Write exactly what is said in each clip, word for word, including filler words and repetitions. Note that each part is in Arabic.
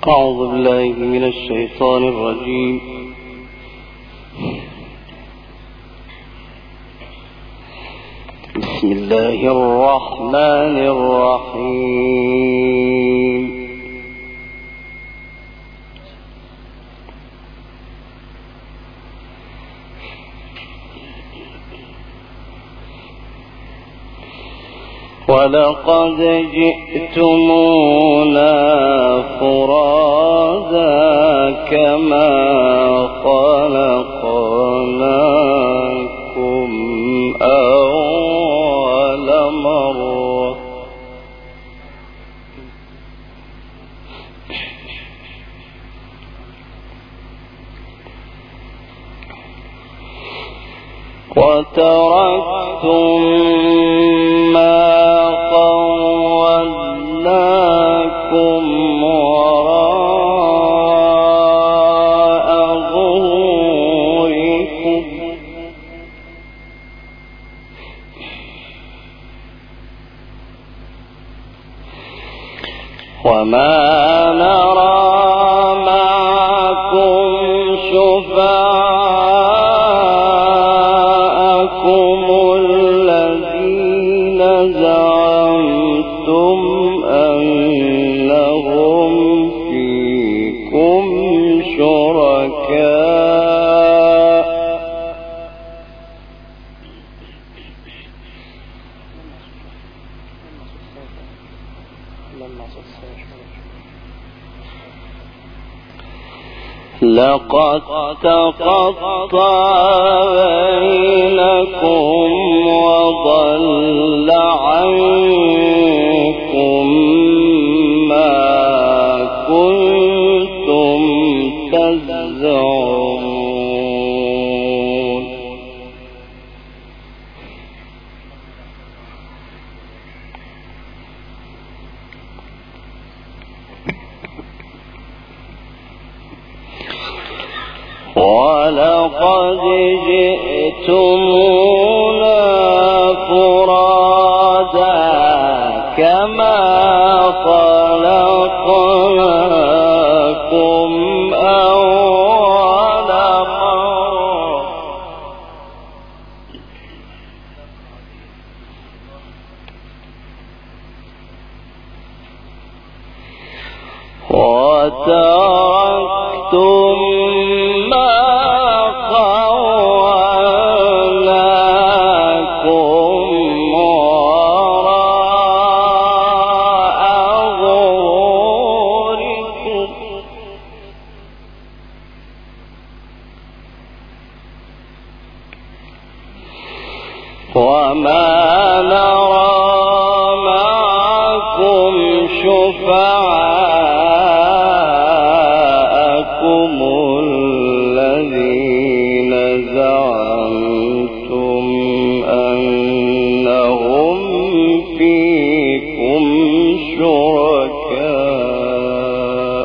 أعوذ بالله من الشيطان الرجيم. بسم الله الرحمن الرحيم. ولقد جئتمونا فرادا كما خلقناكم أول مرة وتركتم ما خولناكم وراء ظهوركم وما نرى معكم شفعاءكم الذين زعمتم أنهم فيكم شركاء لقد تقطع بينكم وضل عنكم ما كنتم تزعمون ولقد جئتمونا فرادا كما خلقناكم أول مرة وتركتم وما نرى معكم شفعاءكم الذين زعمتم أنهم فيكم شركاء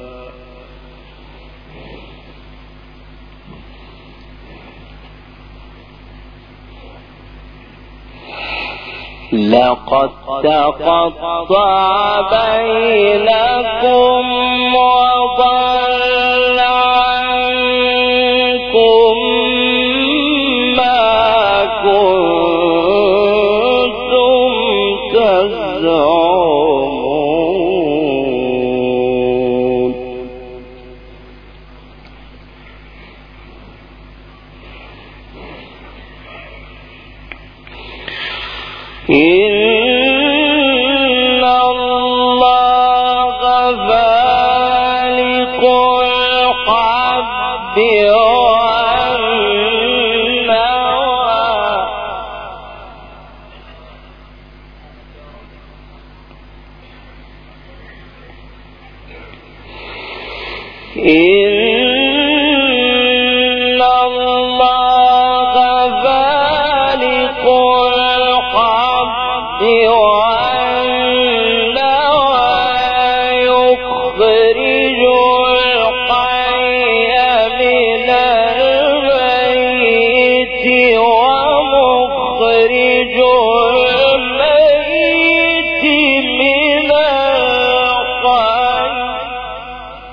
لقد تقطع بينكم وضل عنكم ما كنتم تزعمون إن الله فالق الحب والنوى إن الله فالق الحب والنوى يخرج الحي من الميت ومخرج الميت من الحي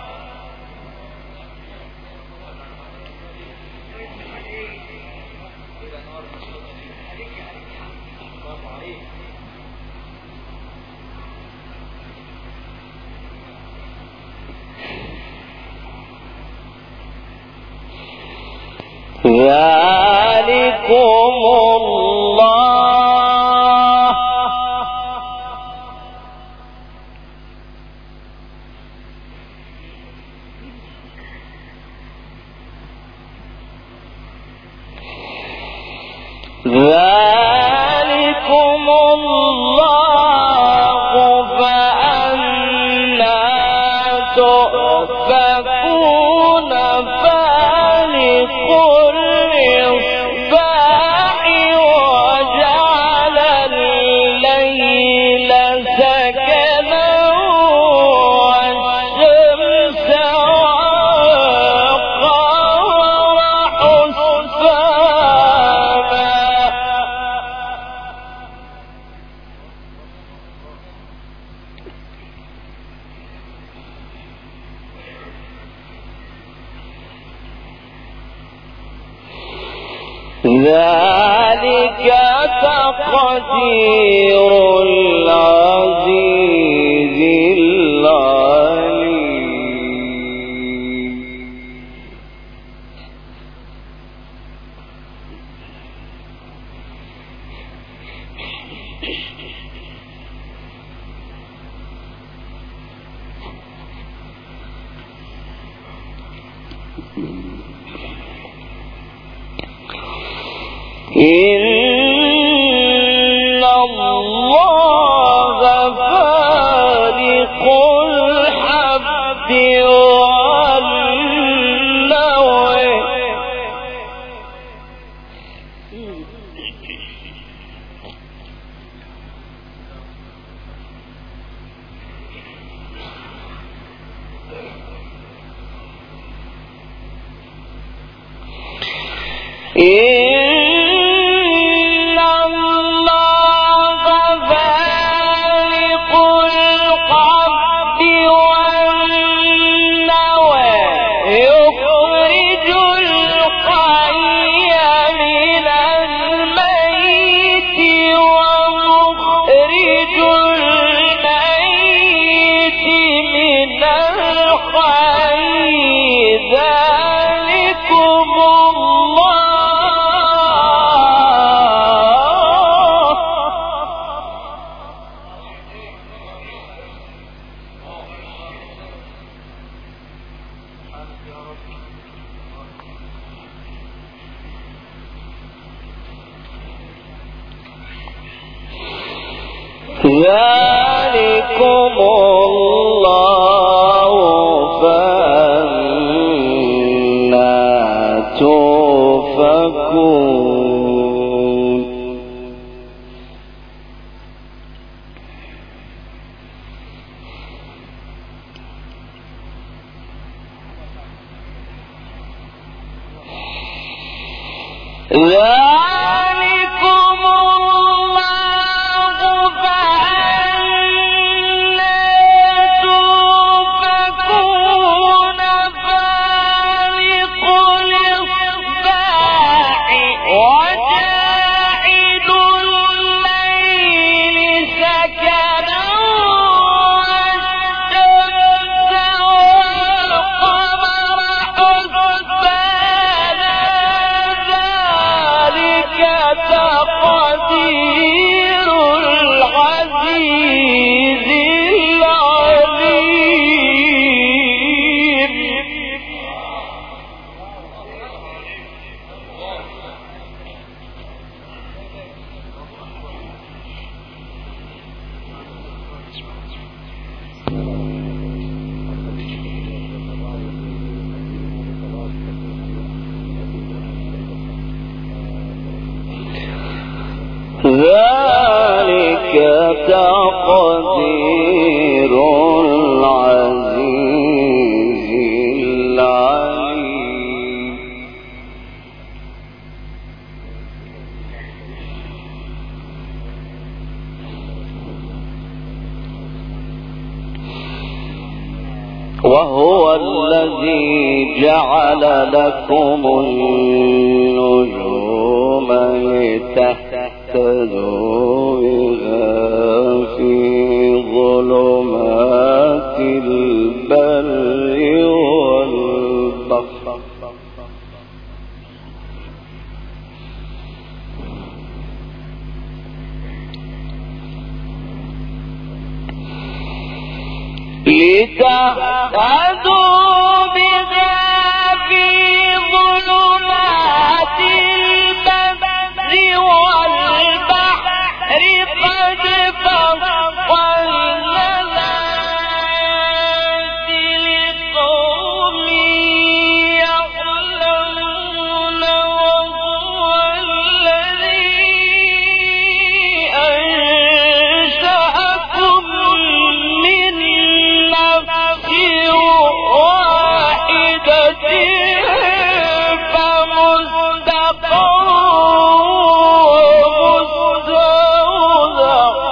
ذلكم الله ذلكم الله فأنا تؤفكون فالق الإصباح وجعل الليل سكنا والشمس والقمر حسبانا ذلك تقدير العزيز العليم إن الله فالق الحب والنوى إن الله فالق الحب والنوى يخرج الحي من الميت ومخرج الميت من الحي ذلكم ذلكم الله فأنا تؤفكون ذلكم الله فأنا تؤفكون فالق الإصباح وجاعل الليل سكنا والشمس والقمر حسبانا ذلك تقدير العزيز العليم ذلك تقدير العزيز العليم وهو الذي جعل لكم النجوم لتهتدوا بها في ظلمات البر والبحر لتهتدوا بها في ظلمات البر والبحر قد فصلنا الآيات لقوم يعلمون وهو الذي أنشأكم من نفس واحدة فمستقر ومستودع.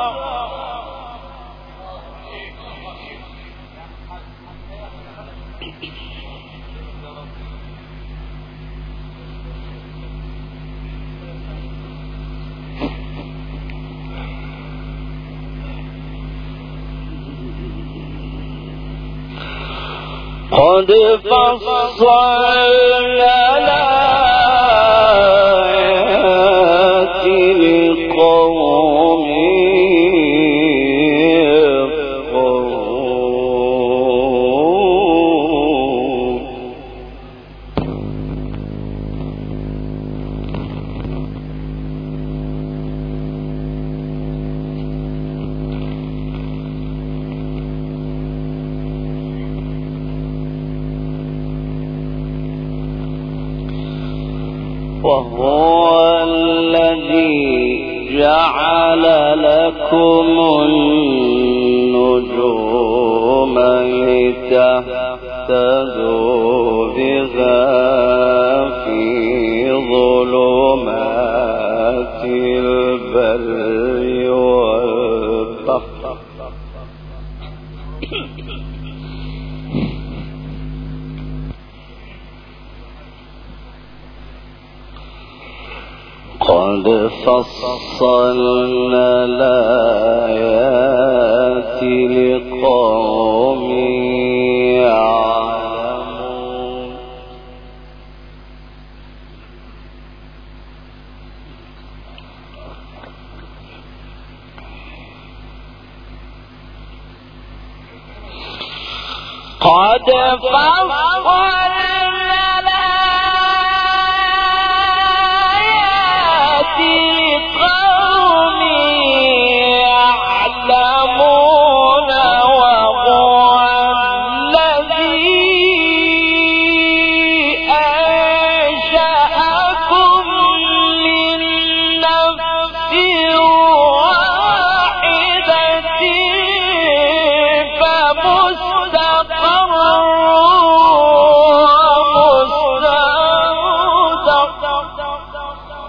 قد فصلنا الآيات لقوم وهو الذي جعل لكم النجوم لتهتدوا بها في ظلمات البر والبحر قد فصلنا الآيات لقوم يعلمون. قد فصلنا لقوم يعلمون وهو الذي أنشأكم من نفس واحدة فمستقر ومستودع.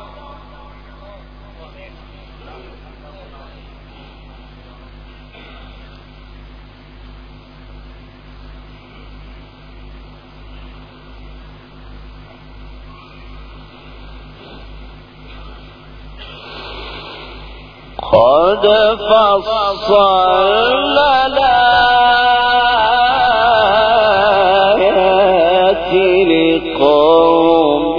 قد فصلنا الآيات لقوم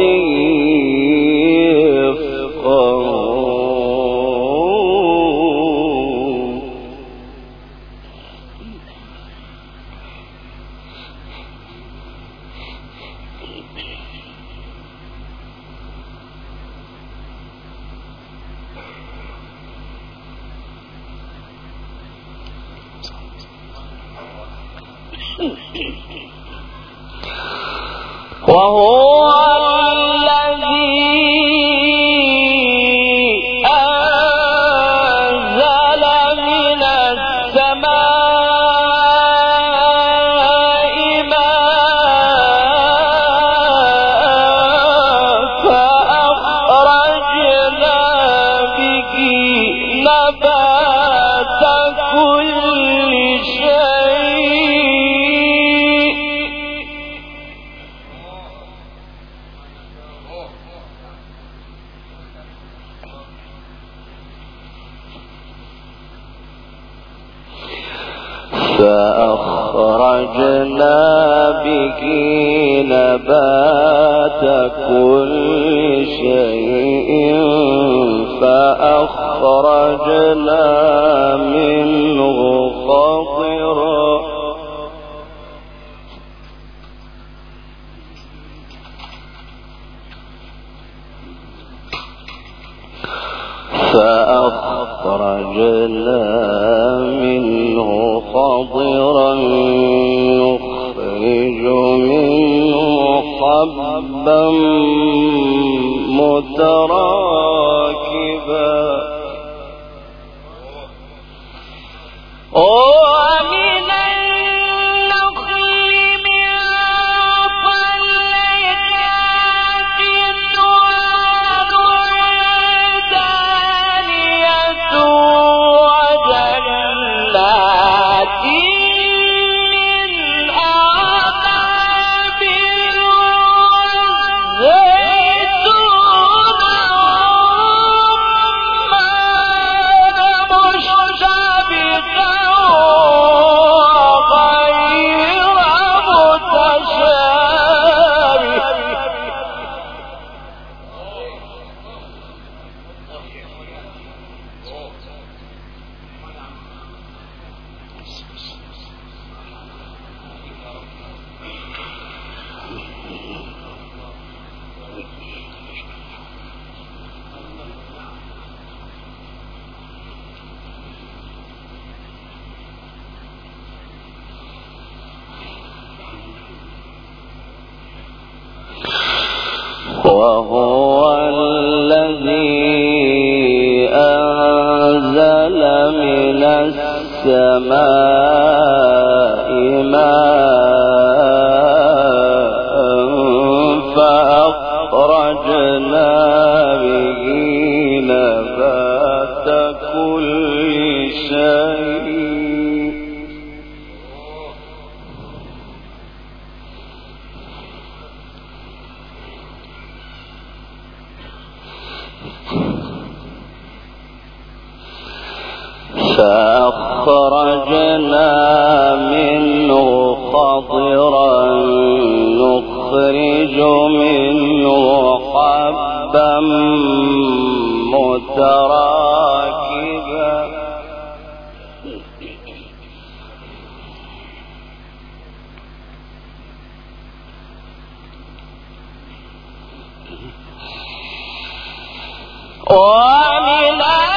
يفقهون. وهو الذي أنزل من السماء ماء فأخرجنا به نبات كل شيء فأخرجنا به نبات كل شيء فأخرجنا منه خضرا فأخرجنا منه خضرا نخرج منه حبا متراكبا ومن النخل من طلعها قنوان دانية وجنات من أعناب والزيتون والرمان مشتبها وغير متشابه وهو الذي أنزل من السماء ماء فأخرجنا به نبات كل شيء فأخرجنا منه خضرا نخرج منه حبا متراكبا ومن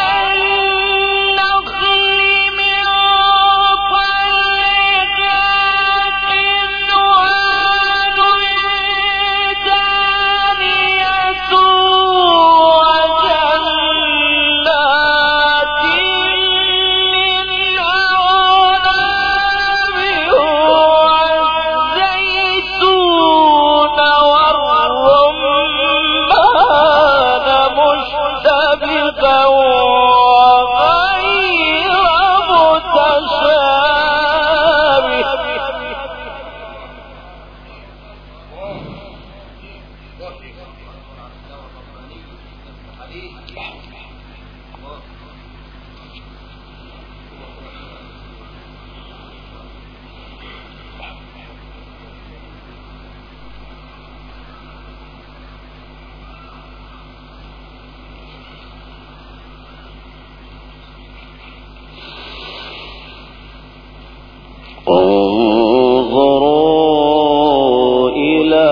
انظروا إلى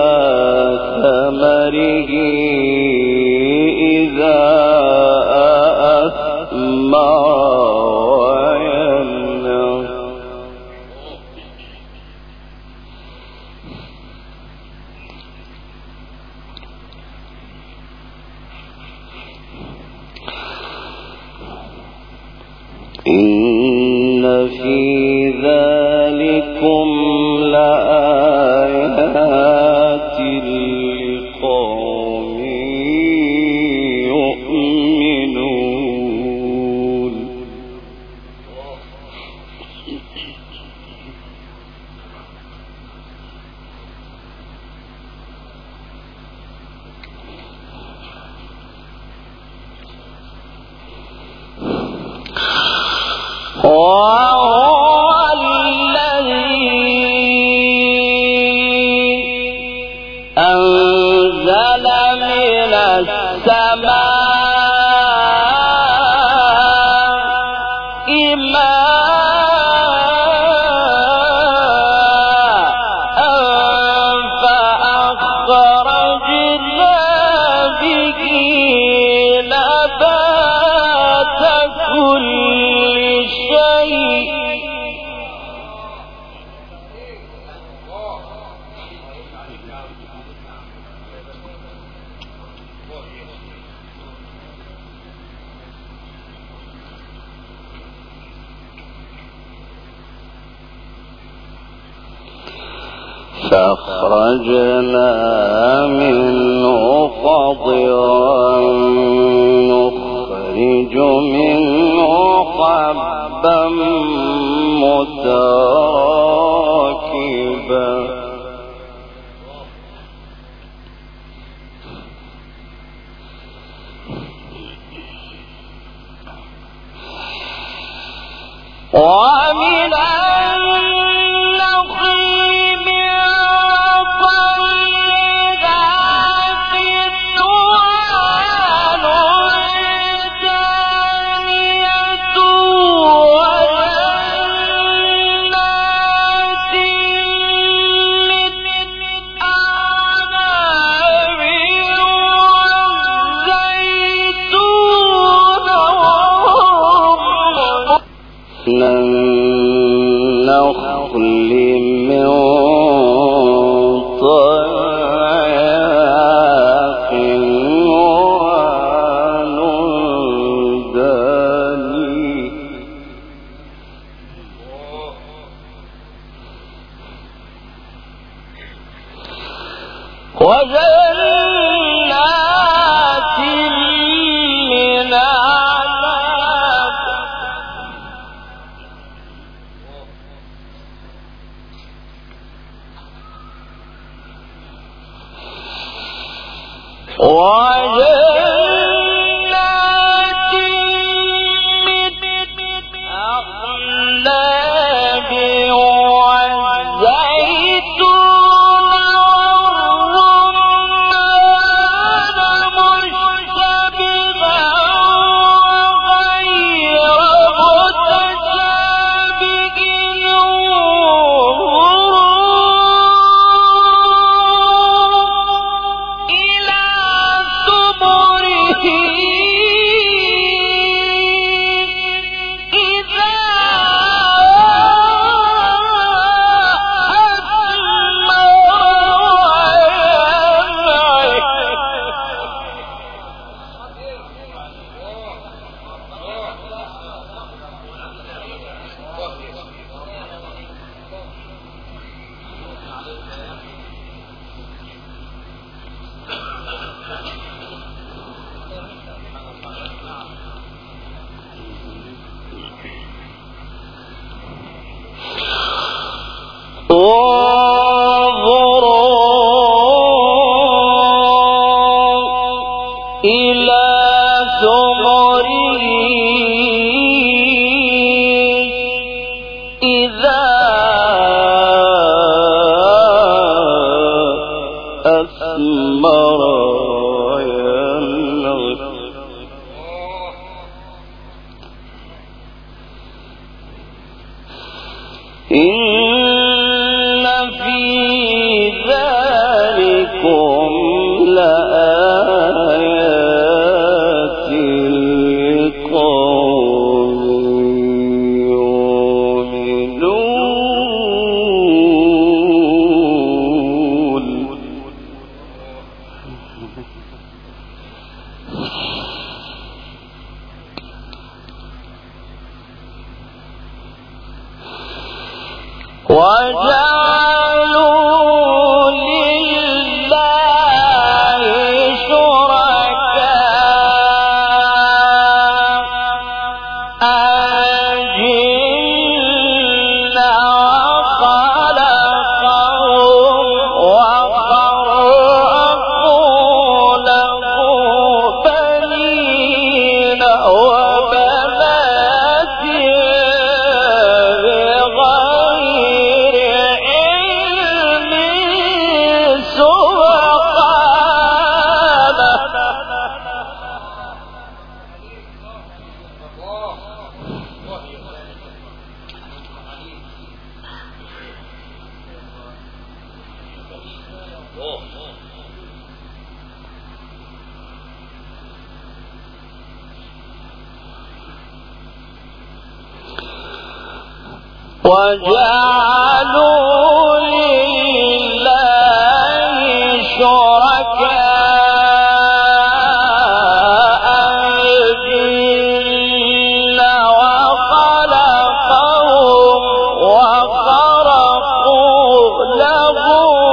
ثمره إذا أثمر وينعم إن في ذلكم لآيات لقوم يؤمنون وهو الذي أنزل من السماء ماء فأخرجنا به نبات كل فأخرجنا منه خضرا نخرج منه حبا متراكبا ومن النخل من طياق ونلدان وجنات من أعناب وجنات من أعناب والزيتون والرمان مشتبها وغير متشابه إلى ثمره إذا انظروا إلى ثمره إذا أثمر وينعم إن في ذلكم لآيات لقوم يؤمنون وجعلوا لله شركاء الجن وخلقهم وخرقوا له بنين وبنات بغير علم وجعلوا لله شركاء الجن وخلقهم وخرقوا له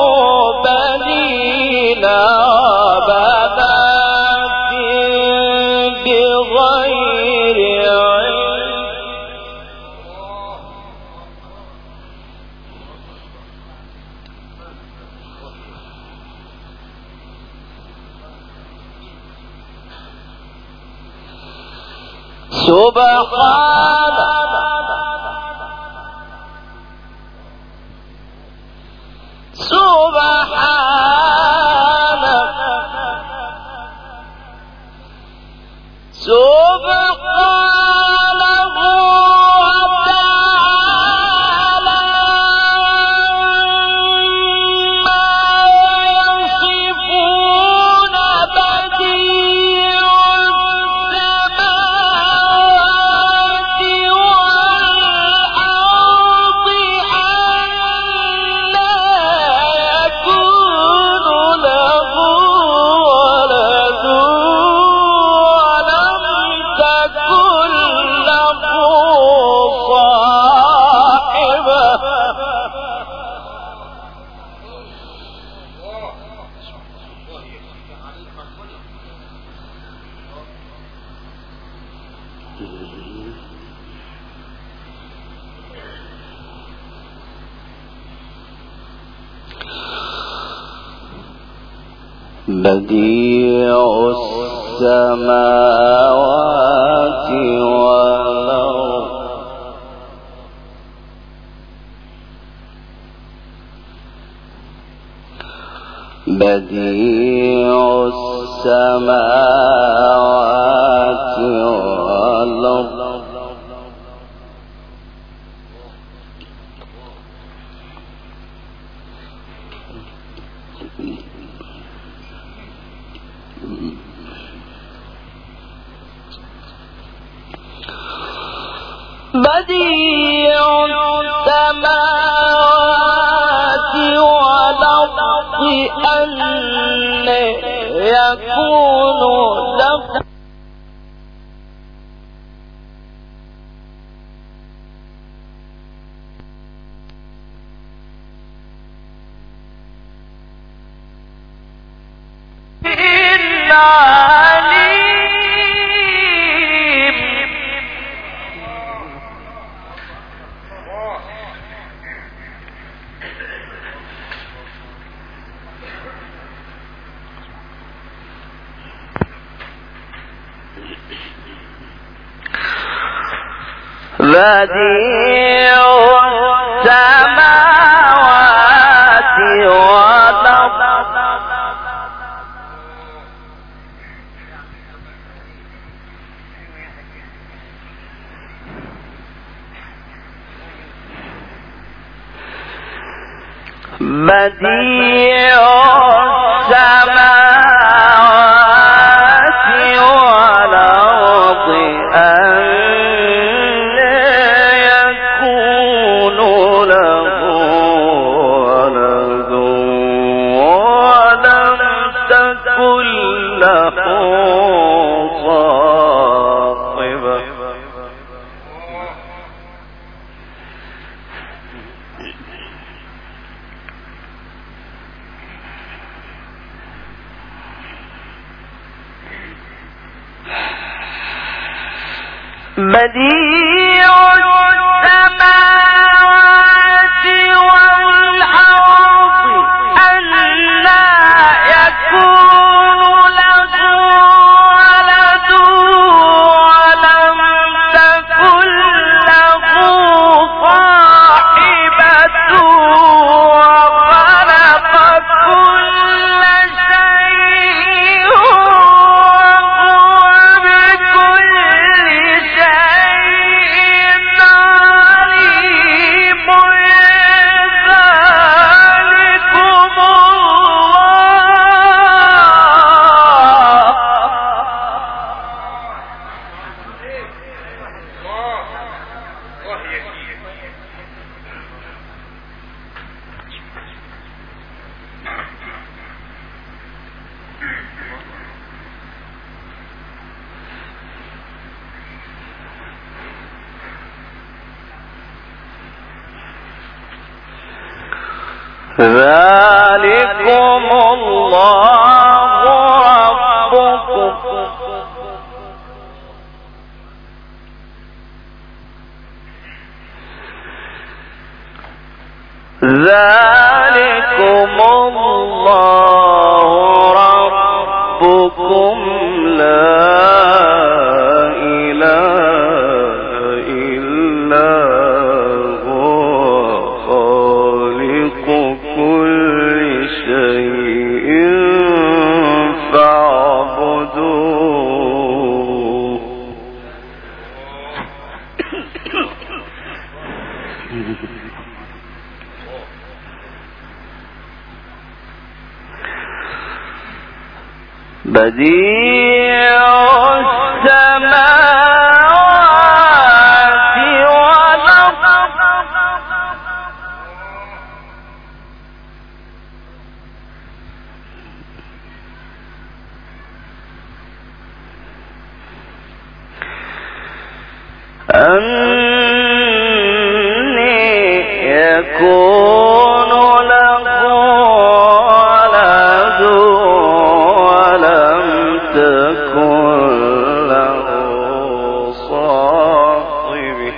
بديع السماوات والأرض بديع السماوات والأرض بديع السماوات والأرض أن يكون له بديع السماوات والأرض بديع السماوات والأرض أن بديع السماوات والأرض أن لا يكون له ولد ولم تكن له صاحبة وخلق كل شيء وهو بكل ذلكم الله ربكم ذلكم الله ربكم لا إله بديع السماوات والأرض أني يكون له ولد ولم تكن له صاحبة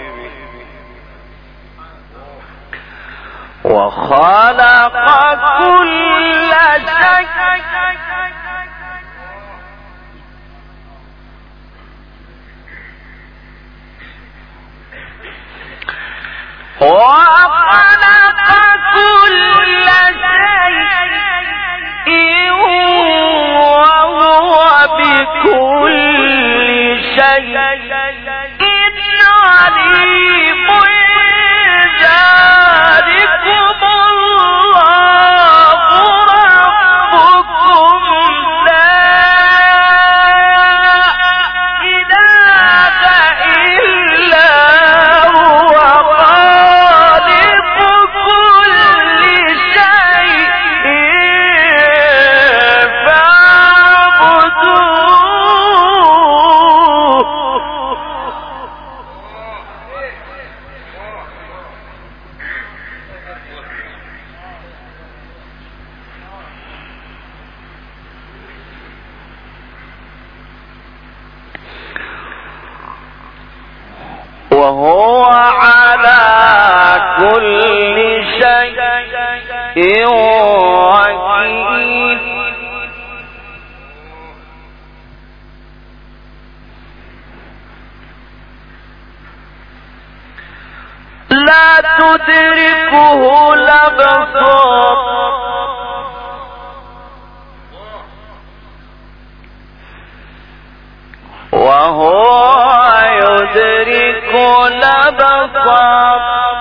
وخلق كل شيء وخلق كل شيء وهو بكل شيء عليم ذلكم الله ربكم لا إله إلا هو خالق كل شيء فاعبدوه وهو على كل شيء وكيل لا تدركه الأبصار وهو يدرك الأبصار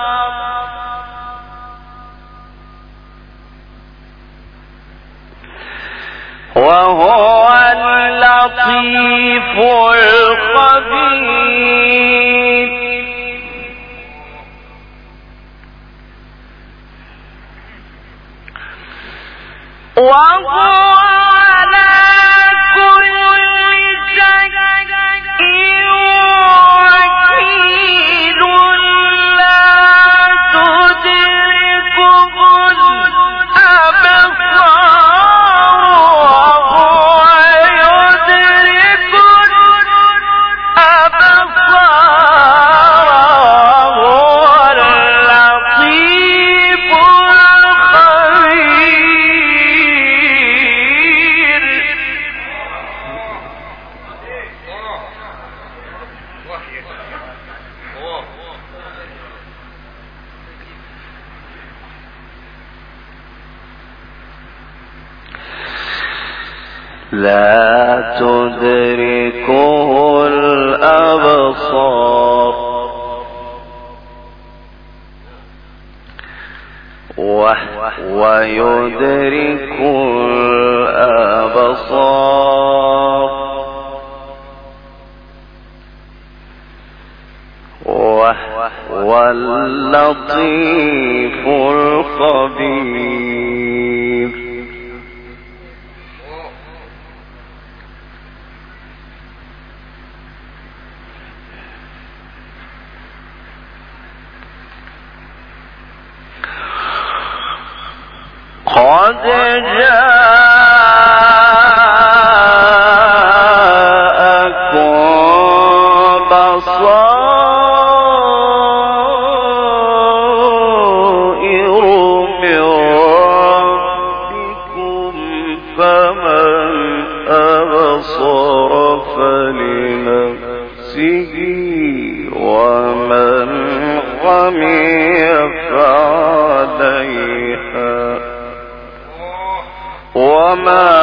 وهو اللطيف الخبير وهو على كل شيء وكيل لا تدركه الأبصار وهو يدرك الأبصار وهو اللطيف الخبير لا تدركه الأبصار وهو يدرك الأبصار وهو اللطيف الخبير قد جاءكم بصائر من ربكم فمن أبصر فلنفسه ومن عمي فعليها وما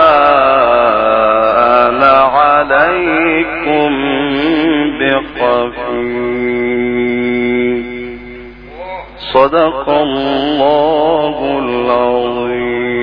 أنا عليكم بحفيظ صدق الله العظيم.